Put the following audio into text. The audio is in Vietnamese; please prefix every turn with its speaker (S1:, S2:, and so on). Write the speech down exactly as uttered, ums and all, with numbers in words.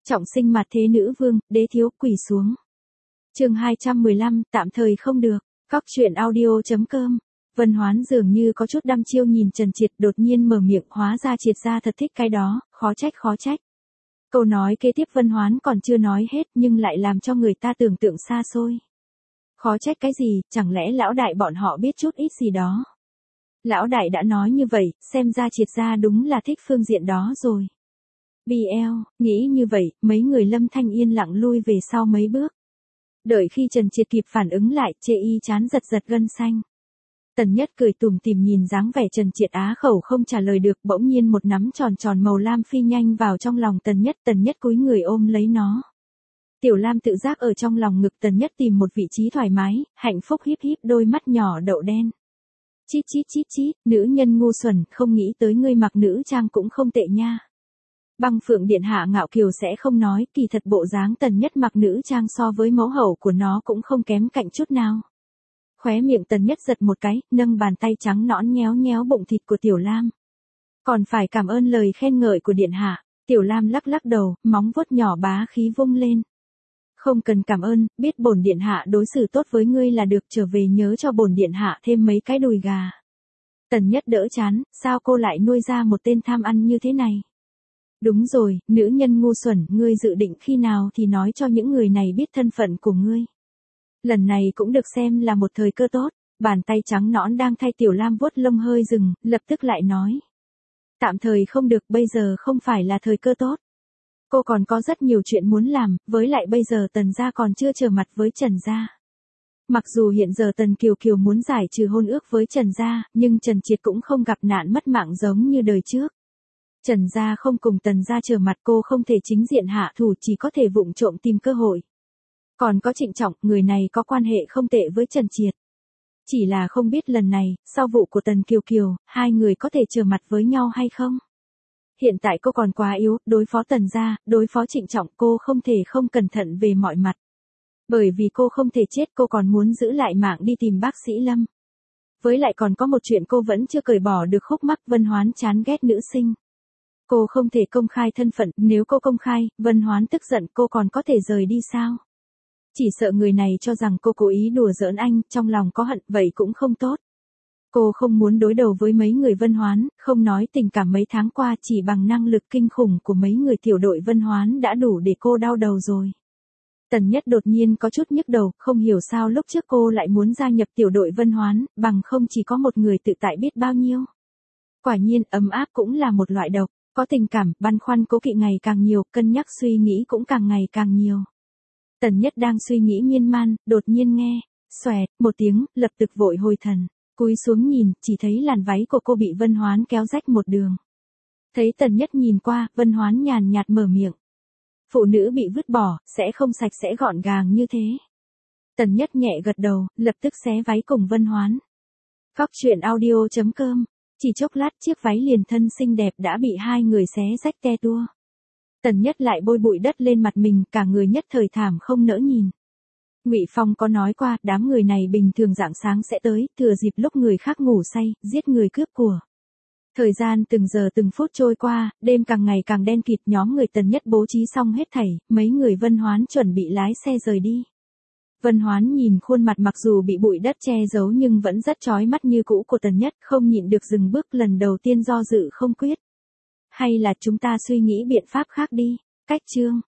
S1: Trọng sinh mặt thế nữ vương, đế thiếu quỳ xuống. Chương hai trăm mười lăm, tạm thời không được. Góc truyện audio chấm com. Vân Hoán dường như có chút đăm chiêu nhìn Trần Triệt, đột nhiên mở miệng, hóa ra Triệt gia thật thích cái đó, khó trách khó trách. Câu nói kế tiếp Vân Hoán còn chưa nói hết nhưng lại làm cho người ta tưởng tượng xa xôi. Khó trách cái gì, chẳng lẽ lão đại bọn họ biết chút ít gì đó. Lão đại đã nói như vậy, xem ra Triệt gia đúng là thích phương diện đó rồi. bê lờ, nghĩ như vậy, mấy người Lâm Thanh yên lặng lui về sau mấy bước. Đợi khi Trần Triệt kịp phản ứng lại, chê y chán giật giật gân xanh. Tần Nhất cười tủm tỉm nhìn dáng vẻ Trần Triệt á khẩu không trả lời được, bỗng nhiên một nắm tròn tròn màu lam phi nhanh vào trong lòng Tần Nhất, Tần Nhất cúi người ôm lấy nó. Tiểu Lam tự giác ở trong lòng ngực Tần Nhất tìm một vị trí thoải mái, hạnh phúc híp híp đôi mắt nhỏ đậu đen. Chít chít chít chít, nữ nhân ngu xuẩn, không nghĩ tới ngươi mặc nữ trang cũng không tệ nha. Băng Phượng điện hạ ngạo kiều sẽ không nói, kỳ thật bộ dáng Tần Nhất mặc nữ trang so với mẫu hậu của nó cũng không kém cạnh chút nào. Khóe miệng Tần Nhất giật một cái, nâng bàn tay trắng nõn nhéo nhéo bụng thịt của Tiểu Lam. Còn phải cảm ơn lời khen ngợi của điện hạ. Tiểu Lam lắc lắc đầu, móng vuốt nhỏ bá khí vung lên. Không cần cảm ơn, biết bổn điện hạ đối xử tốt với ngươi là được, trở về nhớ cho bổn điện hạ thêm mấy cái đùi gà. Tần Nhất đỡ chán, sao cô lại nuôi ra một tên tham ăn như thế này? Đúng rồi, nữ nhân ngu xuẩn, ngươi dự định khi nào thì nói cho những người này biết thân phận của ngươi. Lần này cũng được xem là một thời cơ tốt, bàn tay trắng nõn đang thay Tiểu Lam vuốt lông hơi dừng, lập tức lại nói. Tạm thời không được, bây giờ không phải là thời cơ tốt. Cô còn có rất nhiều chuyện muốn làm, với lại bây giờ Tần gia còn chưa trở mặt với Trần gia. Mặc dù hiện giờ Tần Kiều Kiều muốn giải trừ hôn ước với Trần gia, nhưng Trần Triệt cũng không gặp nạn mất mạng giống như đời trước. Trần gia không cùng Tần gia trở mặt, cô không thể chính diện hạ thủ, chỉ có thể vụng trộm tìm cơ hội. Còn có Trịnh Trọng, người này có quan hệ không tệ với Trần Triệt. Chỉ là không biết lần này, sau vụ của Tần Kiều Kiều, hai người có thể trở mặt với nhau hay không? Hiện tại cô còn quá yếu, đối phó Tần gia, đối phó Trịnh Trọng, cô không thể không cẩn thận về mọi mặt. Bởi vì cô không thể chết, cô còn muốn giữ lại mạng đi tìm bác sĩ Lâm. Với lại còn có một chuyện cô vẫn chưa cởi bỏ được khúc mắc, Vân Hoán chán ghét nữ sinh. Cô không thể công khai thân phận, nếu cô công khai, Vân Hoán tức giận, cô còn có thể rời đi sao? Chỉ sợ người này cho rằng cô cố ý đùa giỡn anh, trong lòng có hận, vậy cũng không tốt. Cô không muốn đối đầu với mấy người Vân Hoán, không nói tình cảm mấy tháng qua, chỉ bằng năng lực kinh khủng của mấy người tiểu đội Vân Hoán đã đủ để cô đau đầu rồi. Tần Nhất đột nhiên có chút nhức đầu, không hiểu sao lúc trước cô lại muốn gia nhập tiểu đội Vân Hoán, bằng không chỉ có một người tự tại biết bao nhiêu. Quả nhiên, ấm áp cũng là một loại độc, có tình cảm, băn khoăn cố kỵ ngày càng nhiều, cân nhắc suy nghĩ cũng càng ngày càng nhiều. Tần Nhất đang suy nghĩ miên man, đột nhiên nghe, xoẹt, một tiếng, lập tức vội hồi thần, cúi xuống nhìn, chỉ thấy làn váy của cô bị Vân Hoán kéo rách một đường. Thấy Tần Nhất nhìn qua, Vân Hoán nhàn nhạt mở miệng. Phụ nữ bị vứt bỏ, sẽ không sạch sẽ gọn gàng như thế. Tần Nhất nhẹ gật đầu, lập tức xé váy cùng Vân Hoán. Góc truyện audio chấm com. Chỉ chốc lát chiếc váy liền thân xinh đẹp đã bị hai người xé rách te tua. Tần Nhất lại bôi bụi đất lên mặt mình, cả người nhất thời thảm không nỡ nhìn. Ngụy Phong có nói qua, đám người này bình thường rạng sáng sẽ tới, thừa dịp lúc người khác ngủ say, giết người cướp của. Thời gian từng giờ từng phút trôi qua, đêm càng ngày càng đen kịt, nhóm người Tần Nhất bố trí xong hết thảy, mấy người Vân Hoán chuẩn bị lái xe rời đi. Vân Hoán nhìn khuôn mặt mặc dù bị bụi đất che giấu nhưng vẫn rất chói mắt như cũ của Tần Nhất, không nhịn được dừng bước, lần đầu tiên do dự không quyết. Hay là chúng ta suy nghĩ biện pháp khác đi, cách chương.